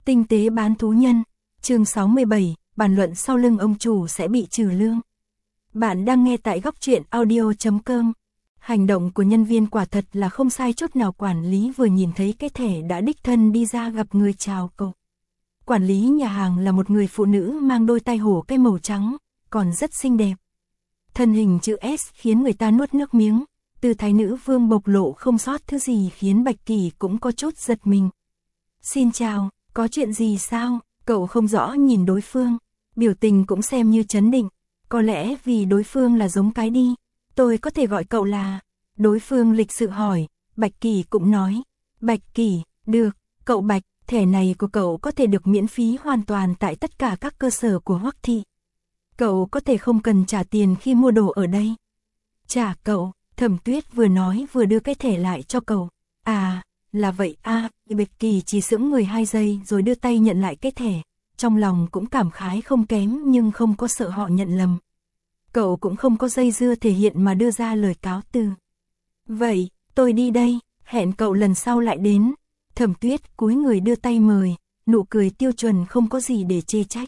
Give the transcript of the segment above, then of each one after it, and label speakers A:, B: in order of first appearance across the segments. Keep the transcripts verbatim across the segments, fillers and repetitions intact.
A: Tinh tế bán thú nhân, chương sáu mươi bảy, bàn luận sau lưng ông chủ sẽ bị trừ lương. Bạn đang nghe tại góc truyện audio chấm com. Hành động của nhân viên quả thật là không sai chút nào. Quản lý vừa nhìn thấy cái thẻ đã đích thân đi ra gặp người chào cậu. Quản lý nhà hàng là một người phụ nữ mang đôi tai hổ cái màu trắng, còn rất xinh đẹp. Thân hình chữ S khiến người ta nuốt nước miếng, tư thái nữ vương bộc lộ không sót thứ gì khiến Bạch Kỳ cũng có chút giật mình. Xin chào, có chuyện gì sao? Cậu không rõ nhìn đối phương, biểu tình cũng xem như trấn định. Có lẽ vì đối phương là giống cái đi, tôi có thể gọi cậu là... Đối phương lịch sự hỏi, Bạch Kỳ cũng nói. Bạch Kỳ, được, cậu Bạch, thẻ này của cậu có thể được miễn phí hoàn toàn tại tất cả các cơ sở của Hoắc thị. Cậu có thể không cần trả tiền khi mua đồ ở đây. Trả cậu, Thẩm Tuyết vừa nói vừa đưa cái thẻ lại cho cậu. À, là vậy à, Bạch Kỳ chỉ sững người hai giây rồi đưa tay nhận lại cái thẻ. Trong lòng cũng cảm khái không kém nhưng không có sợ họ nhận lầm. Cậu cũng không có dây dưa thể hiện mà đưa ra lời cáo từ. Vậy, tôi đi đây, hẹn cậu lần sau lại đến. Thẩm Tuyết cúi người đưa tay mời, nụ cười tiêu chuẩn không có gì để chê trách.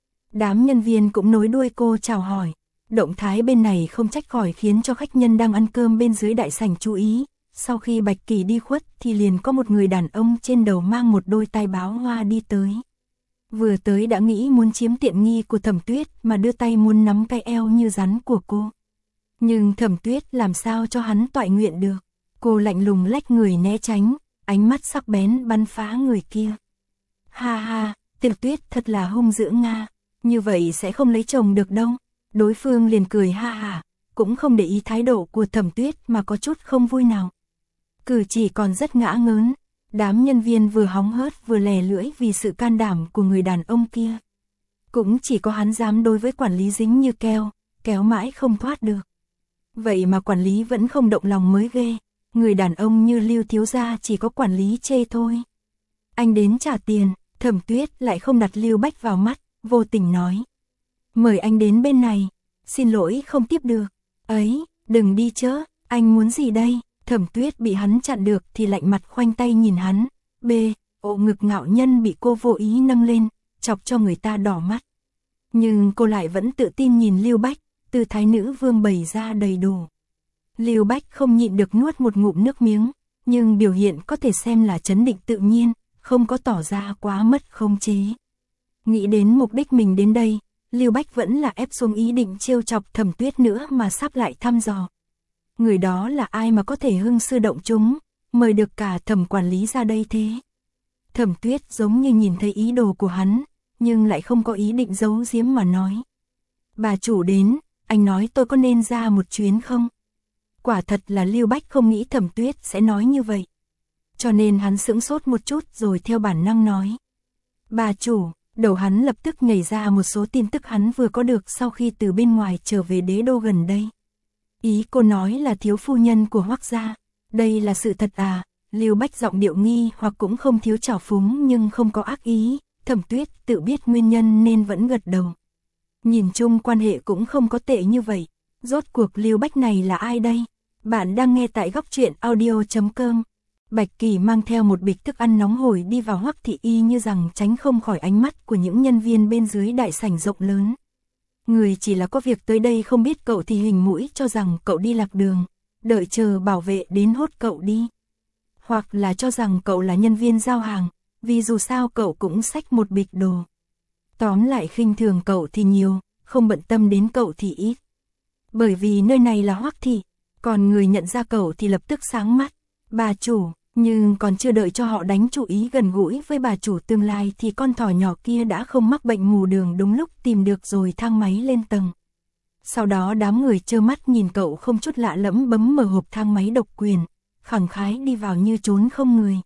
A: Đám nhân viên cũng nối đuôi cô chào hỏi. Động thái bên này không trách khỏi khiến cho khách nhân đang ăn cơm bên dưới đại sảnh chú ý. Sau khi Bạch Kỳ đi khuất thì liền có một người đàn ông trên đầu mang một đôi tai báo hoa đi tới. Vừa tới đã nghĩ muốn chiếm tiện nghi của Thẩm Tuyết mà đưa tay muốn nắm cái eo như rắn của cô. Nhưng Thẩm Tuyết làm sao cho hắn toại nguyện được. Cô lạnh lùng lách người né tránh, ánh mắt sắc bén bắn phá người kia. Ha ha, Tiểu Tuyết thật là hung dữ Nga, như vậy sẽ không lấy chồng được đâu. Đối phương liền cười ha ha, cũng không để ý thái độ của Thẩm Tuyết mà có chút không vui nào. Cử chỉ còn rất ngã ngớn, đám nhân viên vừa hóng hớt vừa lè lưỡi vì sự can đảm của người đàn ông kia. Cũng chỉ có hắn dám đối với quản lý dính như keo, kéo mãi không thoát được. Vậy mà quản lý vẫn không động lòng mới ghê, người đàn ông như Lưu thiếu gia chỉ có quản lý chê thôi. Anh đến trả tiền, Thẩm Tuyết lại không đặt Lưu Bách vào mắt, vô tình nói. Mời anh đến bên này, xin lỗi không tiếp được. Ấy, đừng đi chớ, anh muốn gì đây? Thẩm Tuyết bị hắn chặn được thì lạnh mặt khoanh tay nhìn hắn. B, ộ ngực ngạo nhân bị cô vô ý nâng lên, chọc cho người ta đỏ mắt. Nhưng cô lại vẫn tự tin nhìn Lưu Bách, tư thái nữ vương bày ra đầy đủ. Lưu Bách không nhịn được nuốt một ngụm nước miếng, nhưng biểu hiện có thể xem là trấn định tự nhiên, không có tỏ ra quá mất khống chế. Nghĩ đến mục đích mình đến đây, Lưu Bách vẫn là ép xuống ý định trêu chọc Thẩm Tuyết nữa mà sắp lại thăm dò. Người đó là ai mà có thể hưng sư động chúng, mời được cả Thẩm quản lý ra đây thế. Thẩm Tuyết giống như nhìn thấy ý đồ của hắn, nhưng lại không có ý định giấu giếm mà nói. Bà chủ đến, anh nói tôi có nên ra một chuyến không? Quả thật là Lưu Bách không nghĩ Thẩm Tuyết sẽ nói như vậy. Cho nên hắn sững sốt một chút rồi theo bản năng nói. Bà chủ, đầu hắn lập tức nhảy ra một số tin tức hắn vừa có được sau khi từ bên ngoài trở về đế đô gần đây. Ý cô nói là thiếu phu nhân của Hoắc gia, đây là sự thật à? Lưu Bách giọng điệu nghi hoặc cũng không thiếu trào phúng nhưng không có ác ý. Thẩm Tuyết tự biết nguyên nhân nên vẫn gật đầu. Nhìn chung quan hệ cũng không có tệ như vậy. Rốt cuộc Lưu Bách này là ai đây? Bạn đang nghe tại góc truyện audio chấm com. Bạch Kỳ mang theo một bịch thức ăn nóng hổi đi vào Hoắc thị y như rằng tránh không khỏi ánh mắt của những nhân viên bên dưới đại sảnh rộng lớn. Người chỉ là có việc tới đây không biết cậu thì hình mũi cho rằng cậu đi lạc đường, đợi chờ bảo vệ đến hốt cậu đi. Hoặc là cho rằng cậu là nhân viên giao hàng, vì dù sao cậu cũng xách một bịch đồ. Tóm lại khinh thường cậu thì nhiều, không bận tâm đến cậu thì ít. Bởi vì nơi này là Hoắc thị, còn người nhận ra cậu thì lập tức sáng mắt. Bà chủ, nhưng còn chưa đợi cho họ đánh chủ ý gần gũi với bà chủ tương lai thì con thỏ nhỏ kia đã không mắc bệnh mù đường đúng lúc tìm được rồi thang máy lên tầng. Sau đó đám người trơ mắt nhìn cậu không chút lạ lẫm bấm mở hộp thang máy độc quyền, khẳng khái đi vào như trốn không người.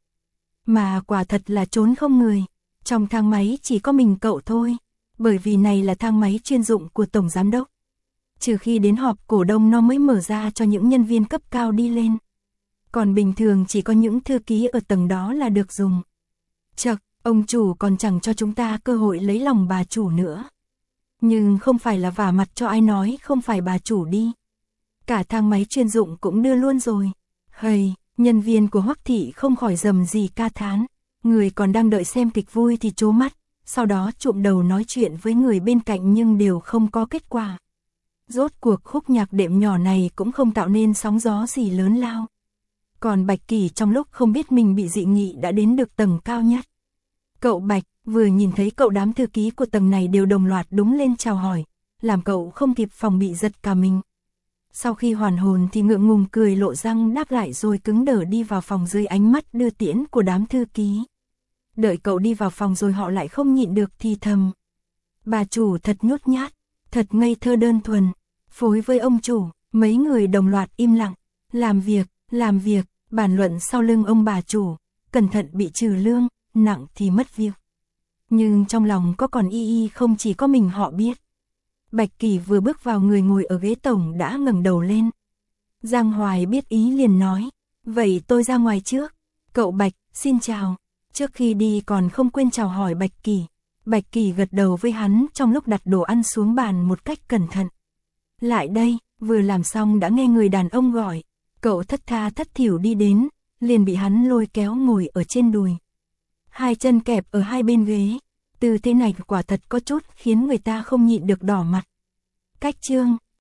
A: Mà quả thật là trốn không người, trong thang máy chỉ có mình cậu thôi, bởi vì này là thang máy chuyên dụng của Tổng Giám Đốc. Trừ khi đến họp cổ đông nó mới mở ra cho những nhân viên cấp cao đi lên. Còn bình thường chỉ có những thư ký ở tầng đó là được dùng. Chậc, ông chủ còn chẳng cho chúng ta cơ hội lấy lòng bà chủ nữa. Nhưng không phải là vả mặt cho ai nói không phải bà chủ đi. Cả thang máy chuyên dụng cũng đưa luôn rồi. Hầy, nhân viên của Hoắc thị không khỏi rầm gì ca thán. Người còn đang đợi xem kịch vui thì trố mắt, sau đó trụm đầu nói chuyện với người bên cạnh nhưng đều không có kết quả. Rốt cuộc khúc nhạc đệm nhỏ này cũng không tạo nên sóng gió gì lớn lao. Còn Bạch Kỳ trong lúc không biết mình bị dị nghị đã đến được tầng cao nhất. Cậu Bạch, vừa nhìn thấy cậu đám thư ký của tầng này đều đồng loạt đúng lên chào hỏi, làm cậu không kịp phòng bị giật cả mình. Sau khi hoàn hồn thì ngượng ngùng cười lộ răng đáp lại rồi cứng đờ đi vào phòng dưới ánh mắt đưa tiễn của đám thư ký. Đợi cậu đi vào phòng rồi họ lại không nhịn được thì thầm. Bà chủ thật nhút nhát, thật ngây thơ đơn thuần, phối với ông chủ, mấy người đồng loạt im lặng, làm việc, làm việc, bàn luận sau lưng ông bà chủ, cẩn thận bị trừ lương, nặng thì mất việc. Nhưng trong lòng có còn y y không chỉ có mình họ biết. Bạch Kỳ vừa bước vào người ngồi ở ghế tổng đã ngẩng đầu lên. Giang Hoài biết ý liền nói, vậy tôi ra ngoài trước. Cậu Bạch, xin chào. Trước khi đi còn không quên chào hỏi Bạch Kỳ. Bạch Kỳ gật đầu với hắn trong lúc đặt đồ ăn xuống bàn một cách cẩn thận. Lại đây, vừa làm xong đã nghe người đàn ông gọi. Cậu thất tha thất thểu đi đến, liền bị hắn lôi kéo ngồi ở trên đùi. Hai chân kẹp ở hai bên ghế. Tư thế này quả thật có chút khiến người ta không nhịn được đỏ mặt. Cách chương